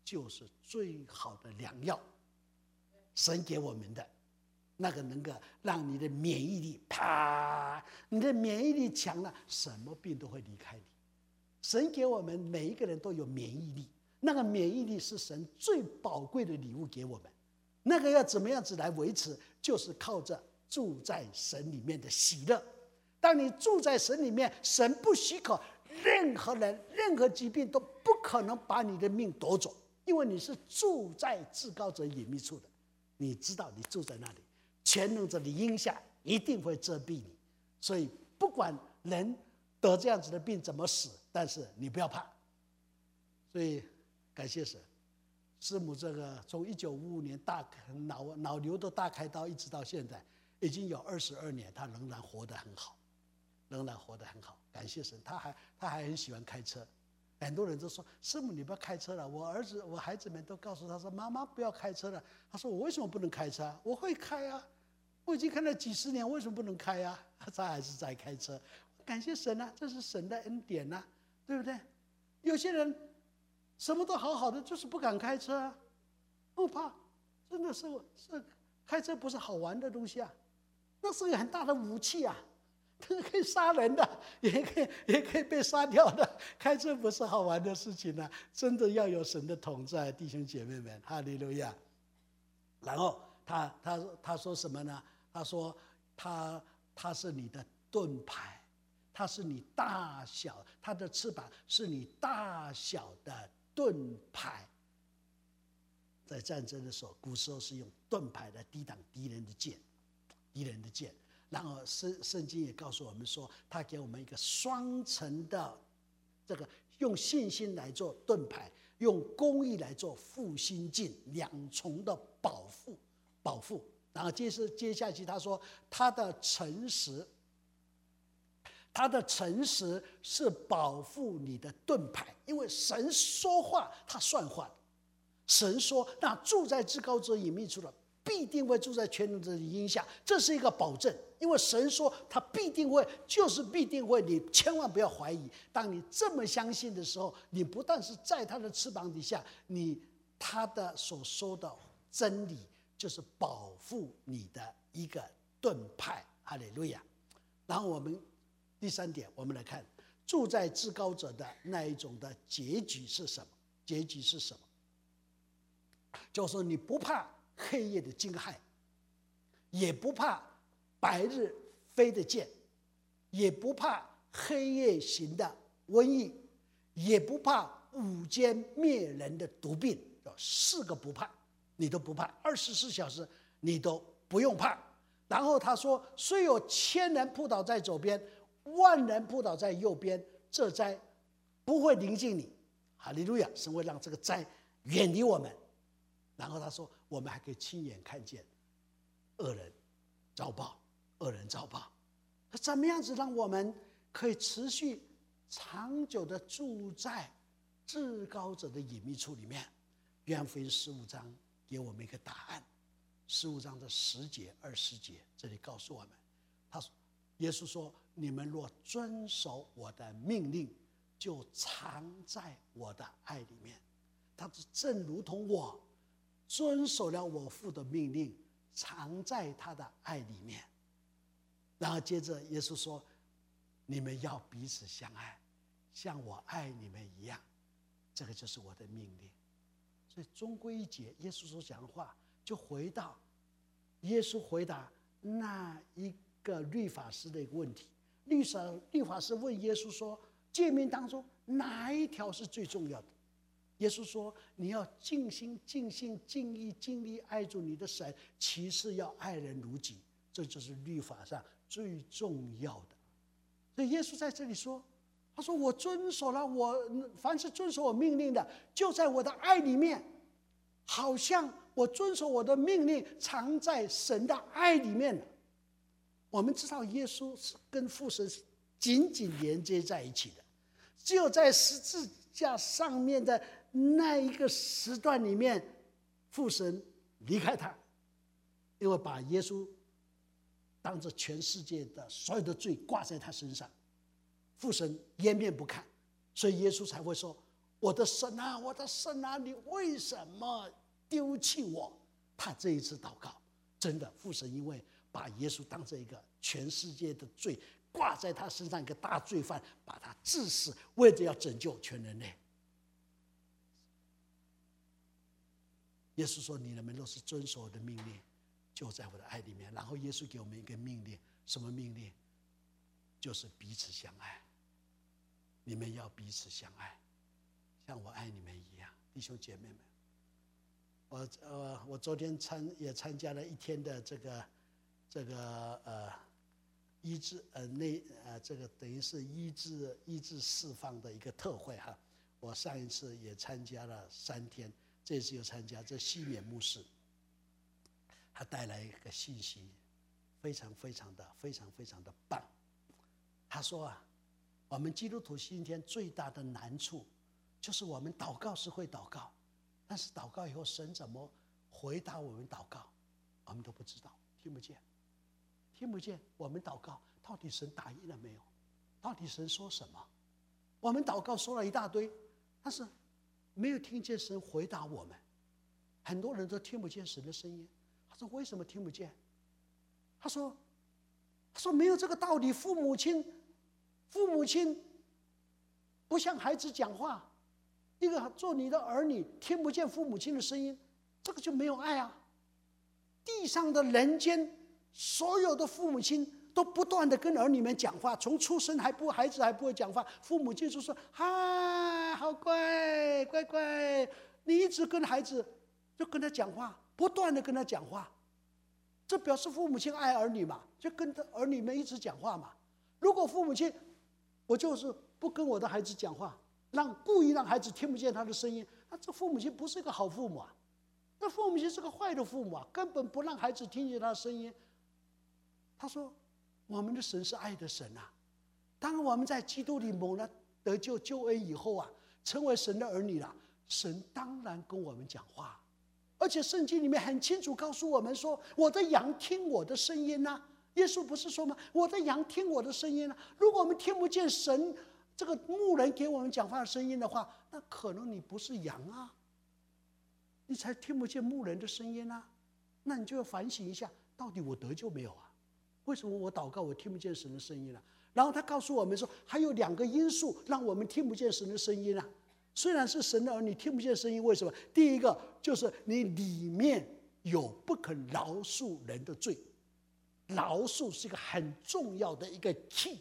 就是最好的良药，神给我们的那个能够让你的免疫力啪，你的免疫力强了，什么病都会离开你。神给我们每一个人都有免疫力，那个免疫力是神最宝贵的礼物给我们。那个要怎么样子来维持，就是靠着住在神里面的喜乐。当你住在神里面，神不许可任何人任何疾病都不可能把你的命夺走，因为你是住在至高者隐秘处的。你知道你住在那里，全能者的荫下一定会遮蔽你。所以不管人得这样子的病怎么死，但是你不要怕。所以感谢神，师母这个从一九五五年大脑脑瘤的大开刀，一直到现在已经有二十二年，她仍然活得很好，仍然活得很好。感谢神，她还她还很喜欢开车。很多人都说师母你不要开车了，我儿子我孩子们都告诉他说妈妈不要开车了。他说我为什么不能开车？我会开啊，我已经开了几十年，为什么不能开啊？他还是在开车。感谢神啊，这是神的恩典啊，对不对？有些人什么都好好的，就是不敢开车啊，不怕，真的是是开车不是好玩的东西啊，那是个很大的武器啊，它可以杀人的，也可以也可以被杀掉的。开车不是好玩的事情啊，真的要有神的同在，弟兄姐妹们，哈利路亚。然后他他他说什么呢？他说他他是你的盾牌。它是你大小，它的翅膀是你大小的盾牌。在战争的时候，古时候是用盾牌来抵挡敌人的剑，敌人的剑。然后圣圣经也告诉我们说，他给我们一个双层的这个，用信心来做盾牌，用公义来做护心镜，两重的保护保护。然后接着接下去他说，他的诚实。他的诚实是保护你的盾牌，因为神说话他算话的。神说那住在至高者隐秘处的必定会住在全能者的荫下，这是一个保证，因为神说他必定会，就是必定会，你千万不要怀疑。当你这么相信的时候，你不但是在他的翅膀底下，你他的所说的真理就是保护你的一个盾牌。哈利路亚。然后我们第三点，我们来看住在至高者的那一种的结局是什么？结局是什么？就是说你不怕黑夜的惊骇，也不怕白日飞的箭，也不怕黑夜行的瘟疫，也不怕午间灭人的毒病。四个不怕，你都不怕，二十四小时你都不用怕。然后他说，虽有千人扑倒在左边，万人扑倒在右边，这灾不会临近你。哈利路亚！神会让这个灾远离我们。然后他说，我们还可以亲眼看见恶人遭报，恶人遭报。他怎么样子让我们可以持续长久的住在至高者的隐秘处里面？约翰福音十五章给我们一个答案。十五章的十节、二十节，这里告诉我们，他说，耶稣说：“你们若遵守我的命令，就藏在我的爱里面。他是正如同我遵守了我父的命令，藏在他的爱里面。”然后接着耶稣说：“你们要彼此相爱，像我爱你们一样。这个就是我的命令。”所以终归一结，耶稣所讲的话就回到耶稣回答那一个律法师的一个问题。律法律法师问耶稣说：“诫命当中哪一条是最重要的？”耶稣说：“你要尽心、尽性、尽意、尽力爱主你的神，其次要爱人如己，这就是律法上最重要的。”所以耶稣在这里说：“他说我遵守了，我凡是遵守我命令的，就在我的爱里面，好像我遵守我的命令，藏在神的爱里面了。”我们知道耶稣是跟父神紧紧连接在一起的，只有在十字架上面的那一个时段里面，父神离开他，因为把耶稣当着全世界的所有的罪挂在他身上，父神掩面不看，所以耶稣才会说：“ 我的神啊，我的神啊，你为什么丢弃我？他这一次祷告，真的父神因为把耶稣当成一个全世界的罪挂在他身上一个大罪犯，把他治死，为着要拯救全人类。耶稣说：“你们若是遵守我的命令，就在我的爱里面。”然后耶稣给我们一个命令，什么命令？就是彼此相爱。你们要彼此相爱，像我爱你们一样，弟兄姐妹们。我呃，我昨天参也参加了一天的这个这个呃医治呃内呃这个等于是医治医治释放的一个特会哈。我上一次也参加了三天。这次又参加这西缅牧师，他带来一个信息，非常非常的非常非常的棒。他说啊，我们基督徒今天最大的难处，就是我们祷告是会祷告，但是祷告以后神怎么回答我们祷告，我们都不知道，听不见，听不见。我们祷告到底神答应了没有？到底神说什么？我们祷告说了一大堆，但是没有听见神回答我们。很多人都听不见神的声音。他说为什么听不见？他说他说没有这个道理。父母亲父母亲不向孩子讲话，一个做你的儿女听不见父母亲的声音，这个就没有爱啊。地上的人间所有的父母亲都不断的跟儿女们讲话，从出生还不孩子还不会讲话，父母亲就说：“嗨，好乖，乖乖。”你一直跟孩子就跟他讲话，不断的跟他讲话，这表示父母亲爱儿女嘛，就跟儿女们一直讲话嘛。如果父母亲我就是不跟我的孩子讲话，让故意让孩子听不见他的声音，那这父母亲不是一个好父母啊，那父母亲是个坏的父母啊，根本不让孩子听见他的声音。他说我们的神是爱的神啊，当我们在基督里蒙了得救救恩以后啊，成为神的儿女了，神当然跟我们讲话。而且圣经里面很清楚告诉我们说，我的羊听我的声音啊。耶稣不是说吗？我的羊听我的声音啊。如果我们听不见神这个牧人给我们讲话的声音的话，那可能你不是羊啊，你才听不见牧人的声音啊。那你就要反省一下，到底我得救没有啊？为什么我祷告我听不见神的声音啊？然后他告诉我们说，还有两个因素让我们听不见神的声音啊。虽然是神的儿女听不见声音，为什么？第一个就是你里面有不肯饶恕人的罪，饶恕是一个很重要的一个 key。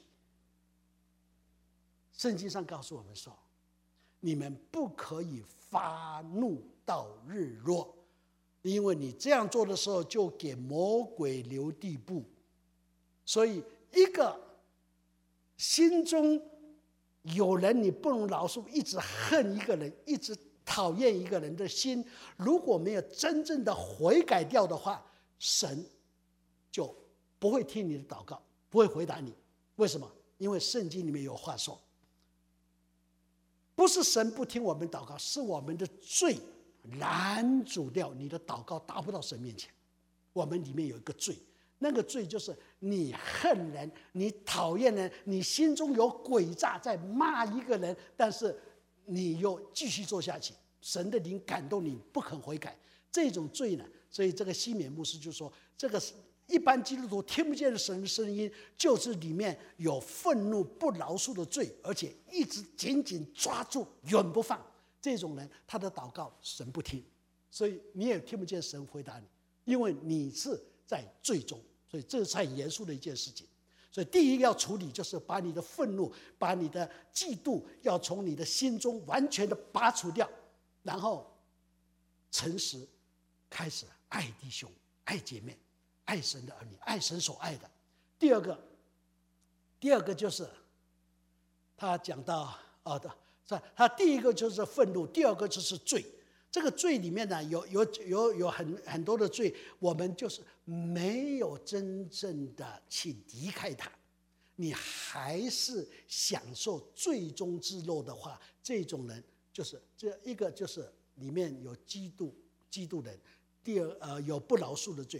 圣经上告诉我们说，你们不可以发怒到日落，因为你这样做的时候就给魔鬼留地步。所以一个心中有人你不能饶恕，一直恨一个人，一直讨厌一个人的心，如果没有真正的悔改掉的话，神就不会听你的祷告，不会回答你。为什么？因为圣经里面有话说，不是神不听我们祷告，是我们的罪拦阻掉你的祷告达不到神面前。我们里面有一个罪，那个罪就是你恨人，你讨厌人，你心中有诡诈在骂一个人，但是你又继续做下去，神的灵感动你不肯悔改，这种罪呢，所以这个西缅牧师就说，这个一般基督徒听不见神的声音，就是里面有愤怒不饶恕的罪，而且一直紧紧抓住永不放，这种人他的祷告神不听，所以你也听不见神回答你，因为你是在罪中。所以这是很严肃的一件事情。所以第一个要处理，就是把你的愤怒，把你的嫉妒要从你的心中完全的拔除掉，然后诚实开始爱弟兄爱姐妹爱神的儿女，爱神所爱的。第二个第二个就是他讲到哦的，他第一个就是愤怒，第二个就是罪。这个罪里面呢，有有有有很很多的罪，我们就是没有真正的去离开它，你还是享受罪中之乐的话，这种人就是这一个就是里面有嫉妒嫉妒人，第二呃有不饶恕的罪，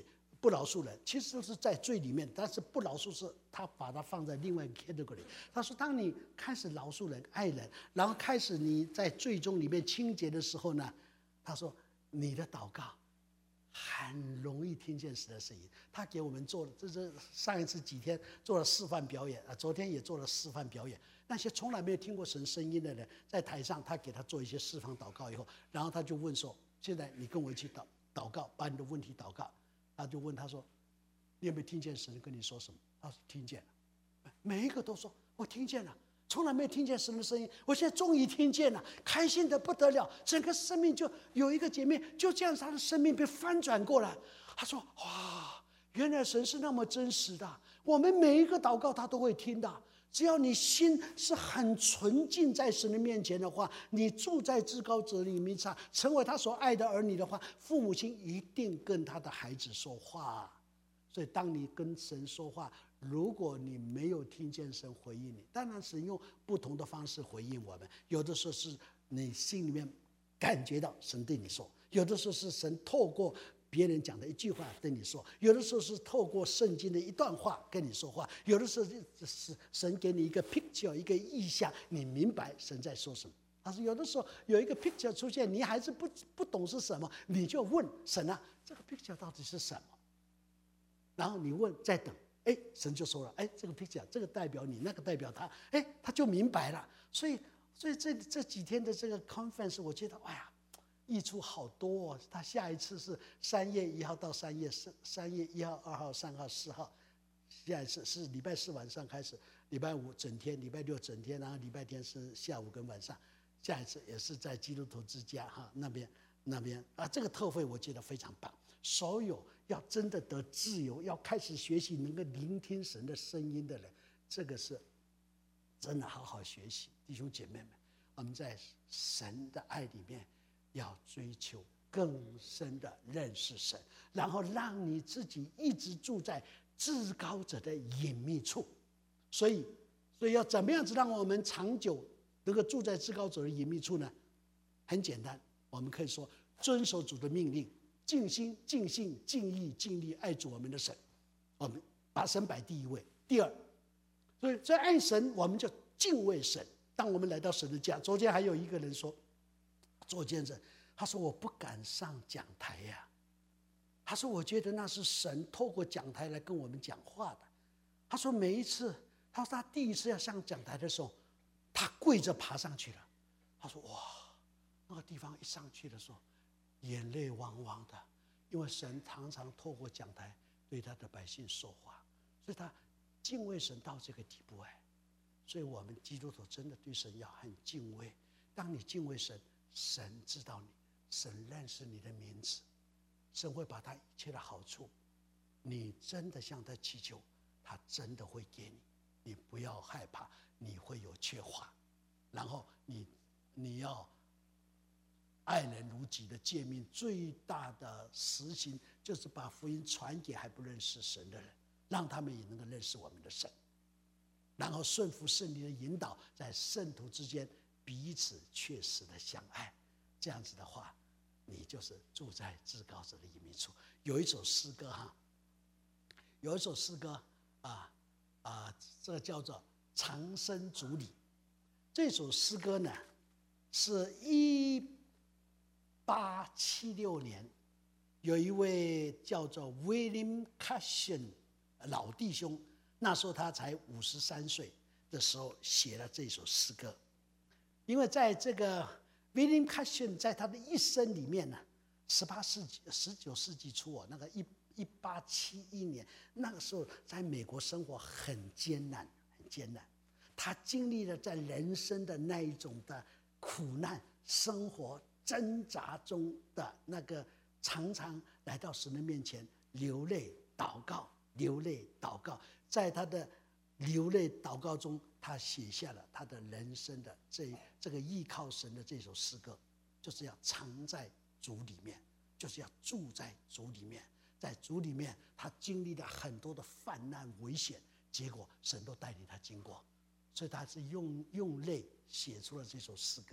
不饶恕人，其实都是在罪里面，但是不饶恕是他把它放在另外一个 category。他说，当你开始饶恕人、爱人，然后开始你在罪中里面清洁的时候呢，他说你的祷告很容易听见神的声音。他给我们做了，这是上一次几天做了示范表演啊，昨天也做了示范表演。那些从来没有听过神声音的人，在台上他给他做一些释放祷告以后，然后他就问说：“现在你跟我一起祷祷告，把你的问题祷告。”他就问他说：“你有没有听见神跟你说什么？”他说：“听见了。”每一个都说：“我听见了。”从来没有听见神的声音，我现在终于听见了，开心的不得了，整个生命就有一个姐妹就这样，她的生命被翻转过来。她说：“哇，原来神是那么真实的，我们每一个祷告他都会听的。只要你心是很纯净在神的面前的话，你住在至高者里面上，成为他所爱的儿女的话，父母亲一定跟他的孩子说话。所以当你跟神说话，如果你没有听见神回应你，当然神用不同的方式回应我们，有的时候是你心里面感觉到神对你说，有的时候是神透过别人讲的一句话跟你说，有的时候是透过圣经的一段话跟你说话，有的时候是神给你一个 picture 一个意象，你明白神在说什么。但是有的时候有一个 picture 出现，你还是不不懂是什么，你就问神啊，这个 picture 到底是什么？然后你问，再等，哎，神就说了，哎，这个 picture 这个代表你，那个代表他，哎，他就明白了。所以，所以这这几天的这个 conference， 我觉得，哎呀，益处好多哦。他下一次是三月一号到三月四，三月一号、二号、三号、四号，下一次是礼拜四晚上开始，礼拜五整天，礼拜六整天，然后礼拜天是下午跟晚上。下一次也是在基督徒之家哈那边那边啊，这个特会我觉得非常棒。所有要真的得自由，要开始学习能够聆听神的声音的人，这个是真的好好学习。弟兄姐妹们，我们在神的爱里面要追求更深的认识神，然后让你自己一直住在至高者的隐秘处。所以，所以要怎么样子让我们长久能够住在至高者的隐秘处呢？很简单，我们可以说遵守主的命令，尽心尽性尽意尽力爱主我们的神，我们把神摆第一位。第二，所以在爱神，我们就敬畏神。当我们来到神的家，昨天还有一个人说做见证，他说我不敢上讲台呀、啊，他说我觉得那是神透过讲台来跟我们讲话的。他说每一次，他说他第一次要上讲台的时候，他跪着爬上去了。他说哇，那个地方一上去的时候，眼泪汪汪的，因为神常常透过讲台对他的百姓说话，所以他敬畏神到这个地步哎。所以我们基督徒真的对神要很敬畏。当你敬畏神，神知道你，神认识你的名字，神会把他一切的好处，你真的向他祈求，他真的会给你。你不要害怕，你会有缺乏，然后你你要爱人如己的诫命，最大的实行就是把福音传给还不认识神的人，让他们也能够认识我们的神，然后顺服圣灵的引导，在圣徒之间彼此确实的相爱。这样子的话，你就是住在至高者的隐秘处。有一首诗歌哈，有一首诗歌啊啊，这个叫做《长生主里》。这首诗歌呢，是一八七六年，有一位叫做 William Cushion 老弟兄，那时候他才五十三岁的时候写了这首诗歌。因为在这个 William Cushion 在他的一生里面呢，十八世纪、十九世纪初哦，那个一一八七一年，那个时候在美国生活很艰难，很艰难。他经历了在人生的那一种的苦难、生活挣扎中的那个，常常来到神的面前流泪祷告，流泪祷告。在他的流泪祷告中，他写下了他的人生的这这个依靠神的这首诗歌，就是要藏在主里面，就是要住在主里面。在主里面，他经历了很多的患难危险，结果神都带领他经过，所以他是用用泪写出了这首诗歌。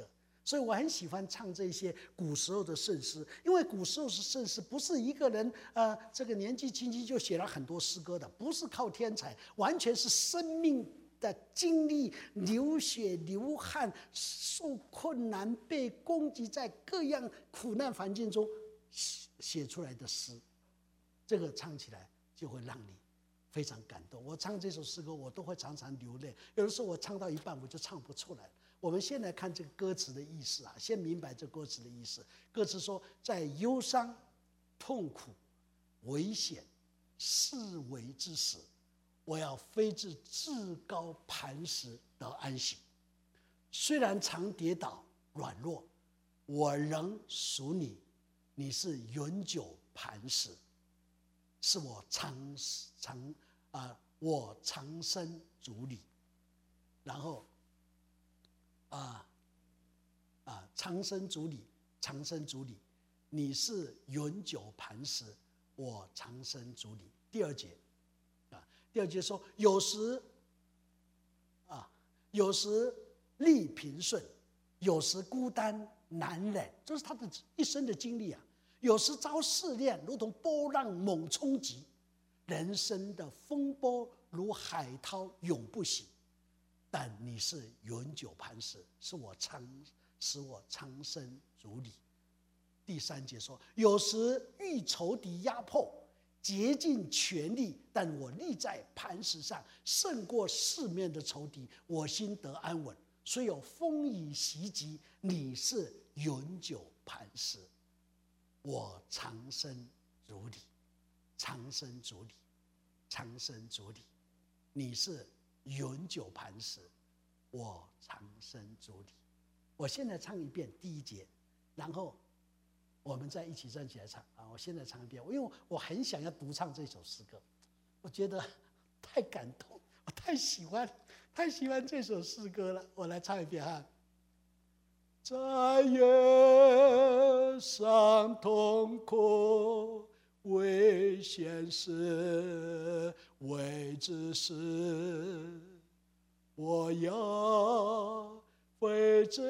所以我很喜欢唱这些古时候的圣诗，因为古时候是圣诗，不是一个人呃这个年纪轻轻就写了很多诗歌的，不是靠天才，完全是生命的经历，流血流汗，受困难，被攻击，在各样苦难环境中写出来的诗，这个唱起来就会让你非常感动。我唱这首诗歌，我都会常常流泪。有的时候我唱到一半，我就唱不出来了。我们先来看这个歌词的意思啊，先明白这歌词的意思。歌词说，在忧伤、痛苦、危险、四危之时，我要飞至至高磐石得安息。虽然常跌倒软弱，我仍属你，你是永久磐石，是我长长啊、呃，我长生主里。然后啊啊，长生主里，长生主里，你是永久磐石，我长生主里。第二节啊，第二节说，有时啊，有时力平顺，有时孤单难忍，这是他的一生的经历啊。有时遭试炼，如同波浪猛冲击，人生的风波如海涛永不息。但你是永久磐石，是我长使我长生主里。第三节说，有时遇仇敌压迫，竭尽全力，但我立在磐石上，胜过四面的仇敌，我心得安稳。虽有风雨袭击，你是永久磐石，我长生主里，长生主里，长生主里，你是永久磐石，我长生主里。我现在唱一遍第一节，然后我们再一起站起来唱啊！我现在唱一遍，因为我很想要独唱这首诗歌，我觉得太感动，我太喜欢，太喜欢这首诗歌了。我来唱一遍哈。在夜上痛苦危险时，未知时，我要飞至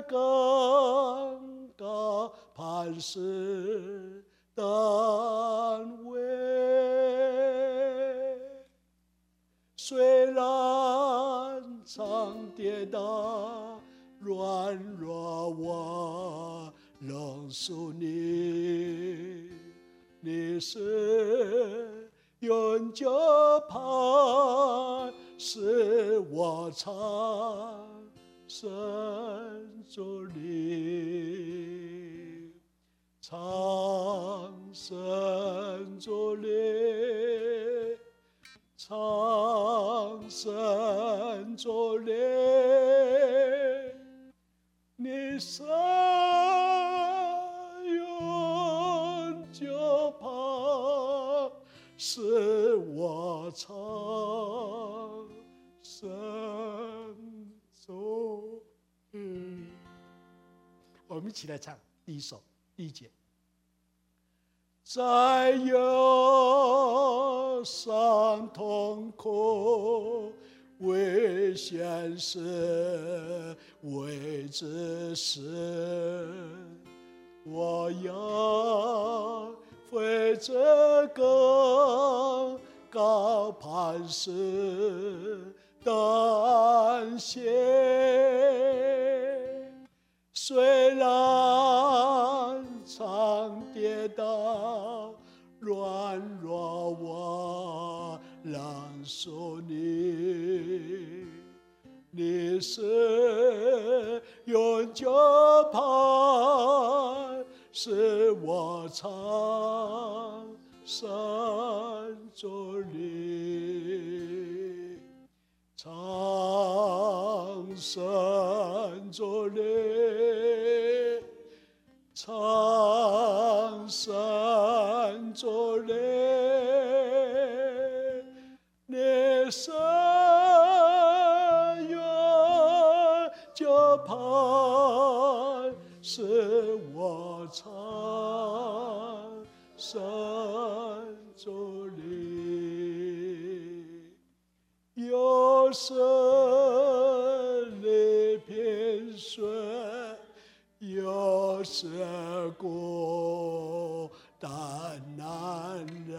更高磐石的安慰。虽然常跌倒软弱，我仍属你，你是永久磐石，我长生主里，长生主里，长生主里，你是永久磐石，我长生主里。我们一起来唱第一首第一节。在忧伤痛苦危险时，未知时，我要飞至更高磐石的安歇。虽然常跌倒软弱，我仍属你，你是永久磐石，我长生主里，长生主里，长生主里，你是永久磐石，我长生主里。有时力平顺， 有时孤单难忍，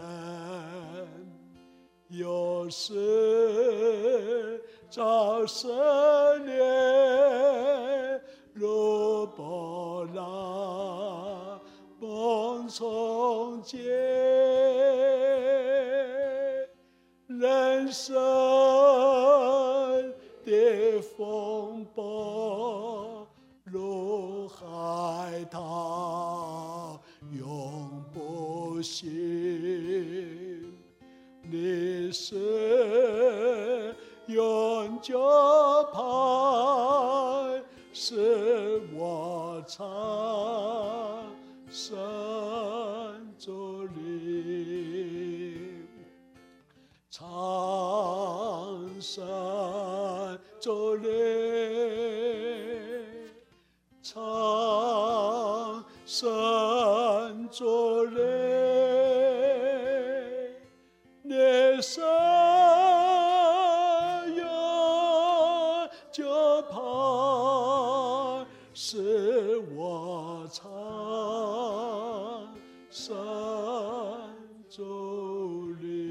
有时早失恋如波浪梦中间，人生的风波如海涛永不息，你是永久盼，是我长生主灵，长生主灵，长生主灵，你是永久盼，是我长生主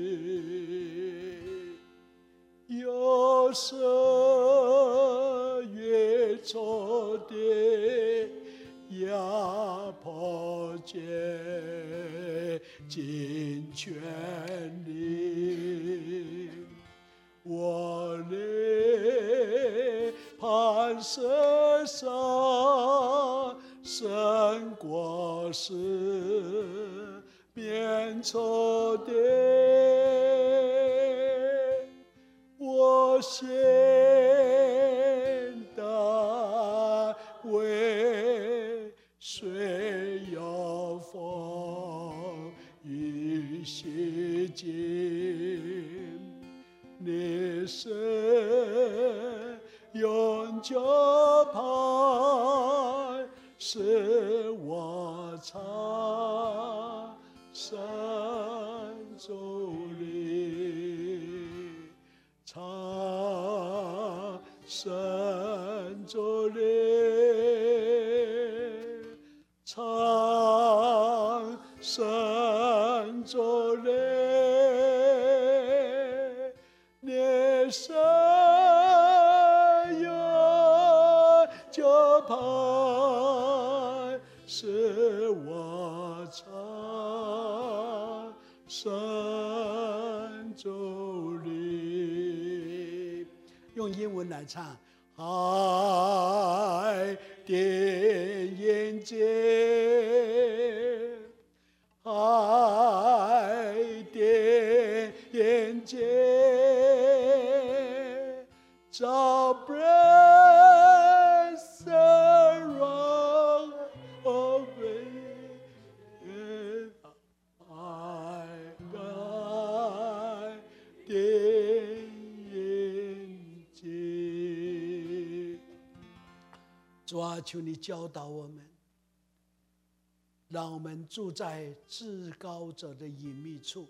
灵，有时越重的压迫竭尽全力，我的磐石上胜过四面仇敌，我现在为虽有风雨洗尽，你是永久盼，是我长生主灵，长生主灵，长生主灵，你是永久盼，是我长生主灵。用英文来唱，海的眼界，海的眼界，照不主啊，求你教导我们，让我们住在至高者的隐秘处。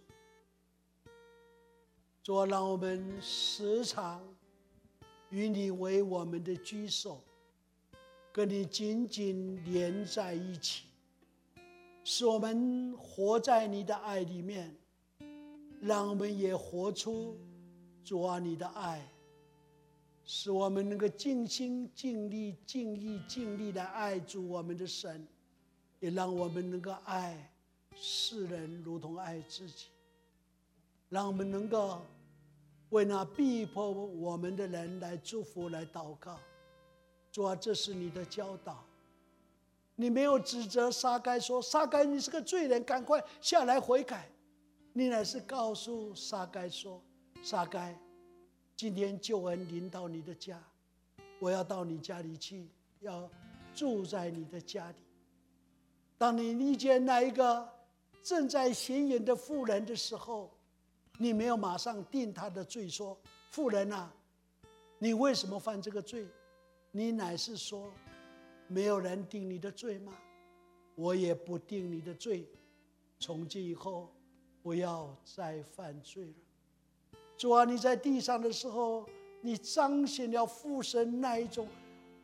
主啊，让我们时常与你为我们的居所，跟你紧紧连在一起，使我们活在你的爱里面，让我们也活出主啊你的爱，使我们能够尽心尽力尽意尽力来爱主我们的神，也让我们能够爱世人如同爱自己，让我们能够为那逼迫我们的人来祝福来祷告。主啊，这是你的教导，你没有指责撒该说撒该你是个罪人，赶快下来悔改，你乃是告诉撒该说撒该，今天救恩临到你的家，我要到你家里去，要住在你的家里。当你遇见那一个正在显眼的妇人的时候，你没有马上定他的罪，说妇人啊，你为什么犯这个罪？你乃是说，没有人定你的罪吗？我也不定你的罪，从今以后不要再犯罪了。主啊，你在地上的时候，你彰显了父神那一种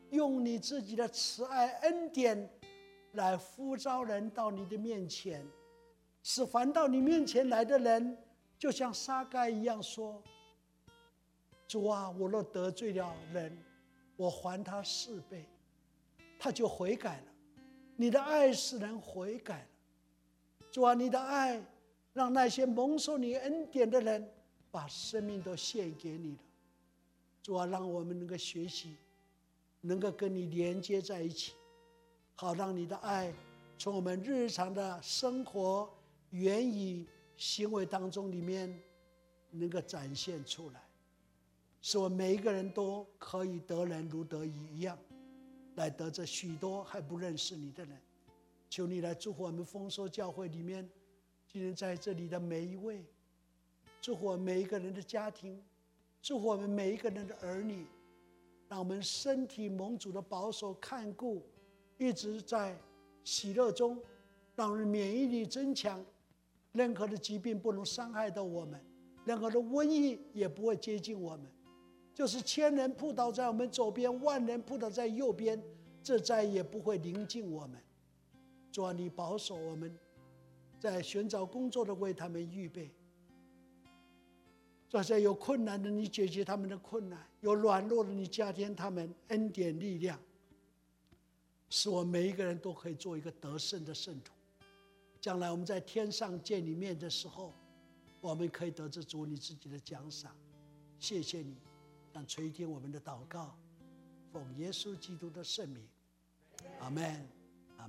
用你自己的慈爱恩典来呼召人到你的面前，使凡到你面前来的人，就像撒该一样说：主啊，我若得罪了人，我还他四倍。他就悔改了。你的爱使人悔改了。主啊，你的爱让那些蒙受你恩典的人把生命都献给你了。主啊，让我们能够学习，能够跟你连接在一起，好让你的爱从我们日常的生活、言语、行为当中里面能够展现出来，使我们每一个人都可以得人如得鱼一样，来得着许多还不认识你的人。求你来祝福我们丰收教会里面今天在这里的每一位，祝福我们每一个人的家庭，祝福我们每一个人的儿女，让我们身体蒙主的保守看顾，一直在喜乐中，让我们免疫力增强，任何的疾病不能伤害到我们，任何的瘟疫也不会接近我们。就是千人扑倒在我们左边，万人扑倒在右边，这灾也不会临近我们。主啊，你保守我们，在寻找工作的为他们预备。主啊，在有困难的你解决他们的困难，有软弱的你加添他们恩典力量，使我们每一个人都可以做一个得胜的圣徒。将来我们在天上见你面的时候，我们可以得着主你自己的奖赏。谢谢你，让垂听我们的祷告，奉耶稣基督的圣名，阿们。